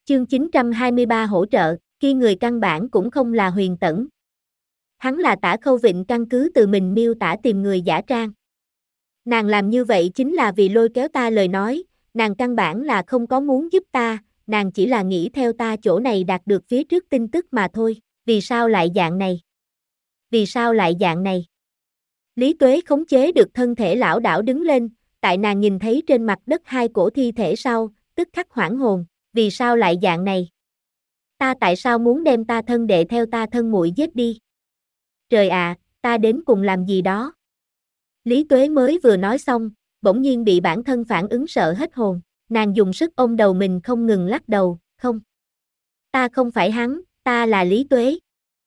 Chương 923 hỗ trợ, khi người căn bản cũng không là Huyền Tẫn. Hắn là Tả Khâu Vịnh căn cứ từ mình miêu tả tìm người giả trang. Nàng làm như vậy chính là vì lôi kéo ta lời nói, nàng căn bản là không có muốn giúp ta, nàng chỉ là nghĩ theo ta chỗ này đạt được phía trước tin tức mà thôi. Vì sao lại dạng này? Vì sao lại dạng này? Lý Tuế khống chế được thân thể lão đảo đứng lên, tại nàng nhìn thấy trên mặt đất hai cổ thi thể sau, tức khắc hoảng hồn. Vì sao lại dạng này? Ta tại sao muốn đem ta thân đệ theo ta thân muội giết đi? Trời ạ, ta đến cùng làm gì đó? Lý Tuế mới vừa nói xong, bỗng nhiên bị bản thân phản ứng sợ hết hồn, nàng dùng sức ôm đầu mình không ngừng lắc đầu, không. Ta không phải hắn, ta là Lý Tuế.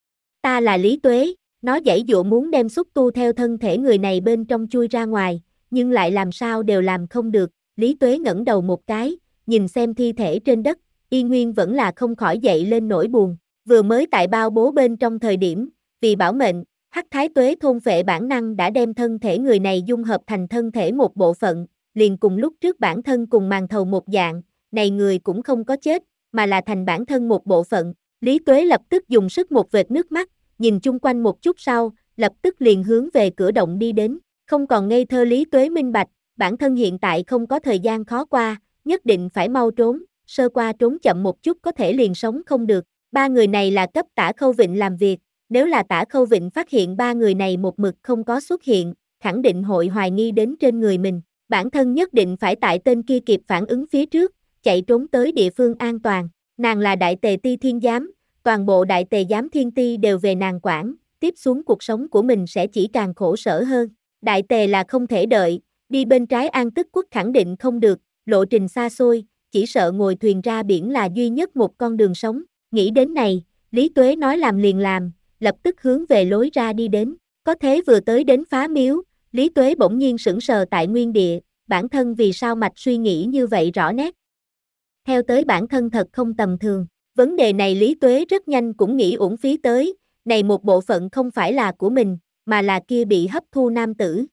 Ta là Lý Tuế, nó giãy giụa muốn đem xúc tu theo thân thể người này bên trong chui ra ngoài, nhưng lại làm sao đều làm không được. Lý Tuế ngẩng đầu một cái, nhìn xem thi thể trên đất, y nguyên vẫn là không khỏi dậy lên nỗi buồn. Vừa mới tại bao bố bên trong thời điểm, vì bảo mệnh, Hắc Thái Tuế thôn phệ bản năng đã đem thân thể người này dung hợp thành thân thể một bộ phận, liền cùng lúc trước bản thân cùng màn thầu một dạng, này người cũng không có chết, mà là thành bản thân một bộ phận. Lý Tuế lập tức dùng sức một vệt nước mắt, nhìn chung quanh một chút sau, lập tức liền hướng về cửa động đi đến, không còn ngây thơ. Lý Tuế minh bạch, bản thân hiện tại không có thời gian khó qua, nhất định phải mau trốn, sơ qua trốn chậm một chút có thể liền sống không được. Ba người này là cấp Tả Khâu Vịnh làm việc, nếu là Tả Khâu Vịnh phát hiện ba người này một mực không có xuất hiện, khẳng định hội hoài nghi đến trên người mình, bản thân nhất định phải tại tên kia kịp phản ứng phía trước, chạy trốn tới địa phương an toàn. Nàng là Đại Tề Ti Thiên Giám, toàn bộ Đại Tề Giám Thiên Ti đều về nàng quản, tiếp xuống cuộc sống của mình sẽ chỉ càng khổ sở hơn. Đại Tề là không thể đợi, đi bên trái An Tức Quốc khẳng định không được, lộ trình xa xôi, chỉ sợ ngồi thuyền ra biển là duy nhất một con đường sống. Nghĩ đến này, Lý Tuế nói làm liền làm, lập tức hướng về lối ra đi đến. Có thế vừa tới đến phá miếu, Lý Tuế bỗng nhiên sững sờ tại nguyên địa, bản thân vì sao mạch suy nghĩ như vậy rõ nét. Theo tới bản thân thật không tầm thường, vấn đề này Lý Tuế rất nhanh cũng nghĩ uổng phí tới, này một bộ phận không phải là của mình, mà là kia bị hấp thu nam tử.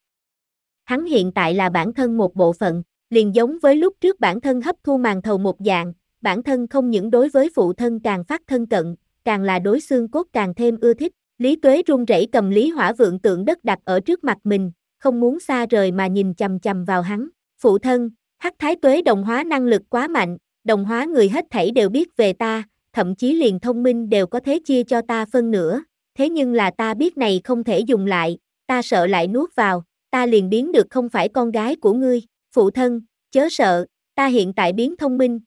Hắn hiện tại là bản thân một bộ phận, liền giống với lúc trước bản thân hấp thu màn thầu một dạng, bản thân không những đối với phụ thân càng phát thân cận, càng là đối xương cốt càng thêm ưa thích. Lý Tuế run rẩy cầm Lý Hỏa Vượng tượng đất đặt ở trước mặt mình, không muốn xa rời mà nhìn chằm chằm vào hắn. Phụ thân, Hắc Thái Tuế đồng hóa năng lực quá mạnh, đồng hóa người hết thảy đều biết về ta, thậm chí liền thông minh đều có thể chia cho ta phân nửa, thế nhưng là ta biết này không thể dùng lại, ta sợ lại nuốt vào, ta liền biến được không phải con gái của ngươi. Phụ thân, chớ sợ, ta hiện tại biến thông minh,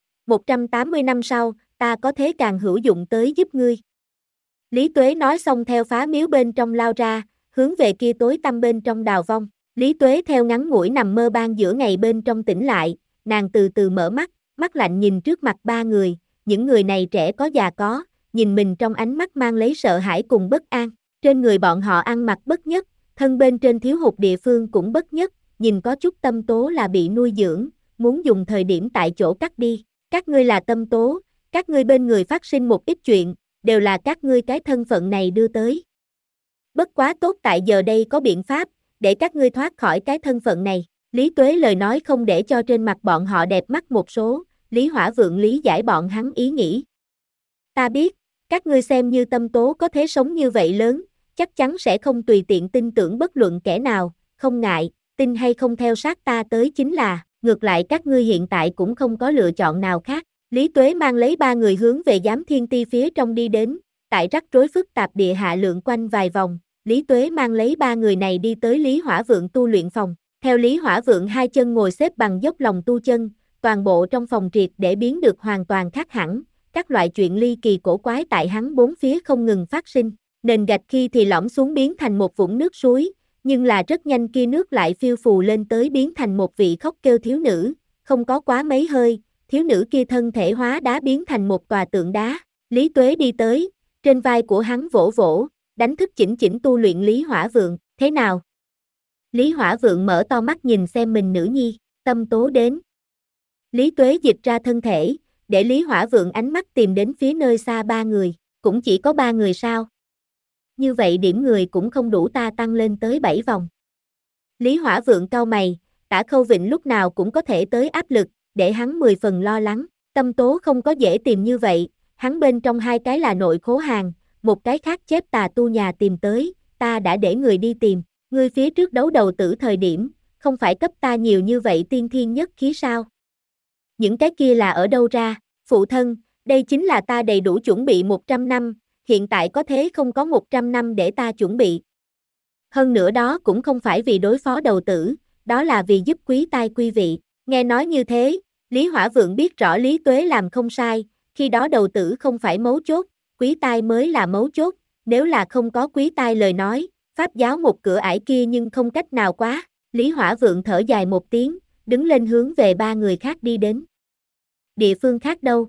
180 năm sau, ta có thế càng hữu dụng tới giúp ngươi. Lý Tuế nói xong theo phá miếu bên trong lao ra, hướng về kia tối tăm bên trong đào vong. Lý Tuế theo ngắn ngủi nằm mơ ban giữa ngày bên trong tỉnh lại, nàng từ từ mở mắt, mắt lạnh nhìn trước mặt ba người, những người này trẻ có già có, nhìn mình trong ánh mắt mang lấy sợ hãi cùng bất an. Trên người bọn họ ăn mặc bất nhất, thân bên trên thiếu hụt địa phương cũng bất nhất, nhìn có chút tâm tố là bị nuôi dưỡng, muốn dùng thời điểm tại chỗ cắt đi. Các ngươi là tâm tố, các ngươi bên người phát sinh một ít chuyện, đều là các ngươi cái thân phận này đưa tới. Bất quá tốt tại giờ đây có biện pháp, để các ngươi thoát khỏi cái thân phận này. Lý Tuế lời nói không để cho trên mặt bọn họ đẹp mắt một số, Lý Hỏa Vượng lý giải bọn hắn ý nghĩ. Ta biết, các ngươi xem như tâm tố có thế sống như vậy lớn, chắc chắn sẽ không tùy tiện tin tưởng bất luận kẻ nào, không ngại, tin hay không theo sát ta tới chính là, ngược lại các ngươi hiện tại cũng không có lựa chọn nào khác. Lý Tuế mang lấy ba người hướng về Giám Thiên Ti phía trong đi đến, tại rắc rối phức tạp địa hạ lượn quanh vài vòng, Lý Tuế mang lấy ba người này đi tới Lý Hỏa Vượng tu luyện phòng. Theo Lý Hỏa Vượng hai chân ngồi xếp bằng dốc lòng tu chân, toàn bộ trong phòng triệt để biến được hoàn toàn khác hẳn, các loại chuyện ly kỳ cổ quái tại hắn bốn phía không ngừng phát sinh, nền gạch khi thì lõm xuống biến thành một vũng nước suối, nhưng là rất nhanh kia nước lại phiêu phù lên tới biến thành một vị khóc kêu thiếu nữ, không có quá mấy hơi, thiếu nữ kia thân thể hóa đá biến thành một tòa tượng đá. Lý Tuế đi tới, trên vai của hắn vỗ vỗ, đánh thức chỉnh chỉnh tu luyện Lý Hỏa Vượng, thế nào? Lý Hỏa Vượng mở to mắt nhìn xem mình nữ nhi, tâm tố đến. Lý Tuế dịch ra thân thể, để Lý Hỏa Vượng ánh mắt tìm đến phía nơi xa ba người, cũng chỉ có ba người sao? Như vậy điểm người cũng không đủ ta tăng lên tới 7 vòng. Lý Hỏa Vượng cau mày, Tả Khâu Vịnh lúc nào cũng có thể tới áp lực, để hắn 10 phần lo lắng. Tâm tố không có dễ tìm như vậy, hắn bên trong hai cái là nội khố hàng, một cái khác chép tà tu nhà tìm tới, ta đã để người đi tìm, ngươi phía trước đấu đầu tử thời điểm, không phải cấp ta nhiều như vậy tiên thiên nhất khí sao? Những cái kia là ở đâu ra, phụ thân, đây chính là ta đầy đủ chuẩn bị 100 năm, hiện tại có thế không có 100 năm để ta chuẩn bị. Hơn nữa đó cũng không phải vì đối phó đầu tử, đó là vì giúp quý tai quý vị, nghe nói như thế, Lý Hỏa Vượng biết rõ Lý Tuế làm không sai, khi đó đầu tử không phải mấu chốt, quý tai mới là mấu chốt, nếu là không có quý tai lời nói, pháp giáo một cửa ải kia nhưng không cách nào quá, Lý Hỏa Vượng thở dài một tiếng, đứng lên hướng về ba người khác đi đến. Địa phương khác đâu?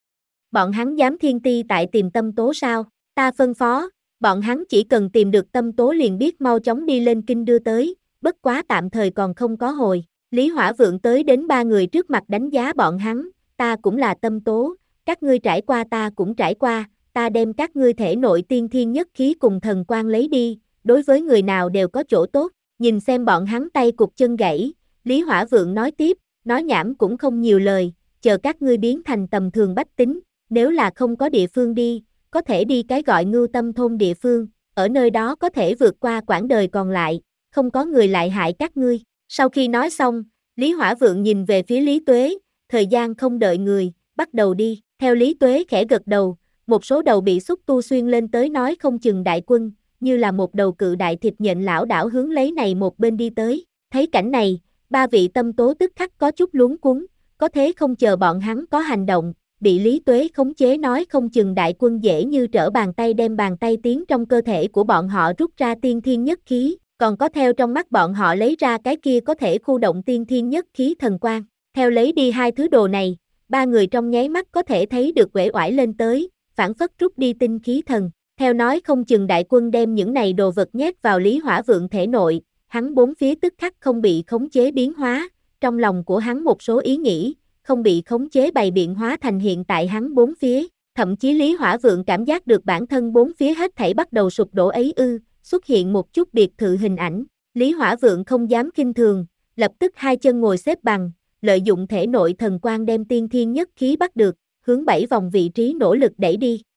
Bọn hắn dám thiên ti tại tìm tâm tố sao? Ta phân phó, bọn hắn chỉ cần tìm được tâm tố liền biết mau chóng đi lên kinh đưa tới, bất quá tạm thời còn không có hồi. Lý Hỏa Vượng tới đến ba người trước mặt đánh giá bọn hắn, ta cũng là tâm tố, các ngươi trải qua ta cũng trải qua, ta đem các ngươi thể nội tiên thiên nhất khí cùng thần quang lấy đi, đối với người nào đều có chỗ tốt, nhìn xem bọn hắn tay cụt chân gãy, Lý Hỏa Vượng nói tiếp, nói nhảm cũng không nhiều lời, chờ các ngươi biến thành tầm thường bách tính, nếu là không có địa phương đi, có thể đi cái gọi Ngưu Tâm thôn địa phương, ở nơi đó có thể vượt qua quãng đời còn lại, không có người lại hại các ngươi. Sau khi nói xong, Lý Hỏa Vượng nhìn về phía Lý Tuế, thời gian không đợi người, bắt đầu đi, theo Lý Tuế khẽ gật đầu, một số đầu bị xúc tu xuyên lên tới nói không chừng đại quân, như là một đầu cự đại thịt nhện lão đảo hướng lấy này một bên đi tới, thấy cảnh này, ba vị tâm tố tức khắc có chút luống cuống, có thế không chờ bọn hắn có hành động, bị Lý Tuế khống chế nói không chừng đại quân dễ như trở bàn tay đem bàn tay tiến trong cơ thể của bọn họ rút ra tiên thiên nhất khí, còn có theo trong mắt bọn họ lấy ra cái kia có thể khu động tiên thiên nhất khí thần quang. Theo lấy đi hai thứ đồ này, ba người trong nháy mắt có thể thấy được uể oải lên tới, phản phất rút đi tinh khí thần. Theo nói không chừng đại quân đem những này đồ vật nhét vào Lý Hỏa Vượng thể nội, hắn bốn phía tức khắc không bị khống chế biến hóa, trong lòng của hắn một số ý nghĩ, không bị khống chế bày biện hóa thành hiện tại hắn bốn phía, thậm chí Lý Hỏa Vượng cảm giác được bản thân bốn phía hết thảy bắt đầu sụp đổ ấy xuất hiện một chút biệt thự hình ảnh, Lý Hỏa Vượng không dám khinh thường, lập tức hai chân ngồi xếp bằng, lợi dụng thể nội thần quang đem tiên thiên nhất khí bắt được, hướng 7 vòng vị trí nỗ lực đẩy đi,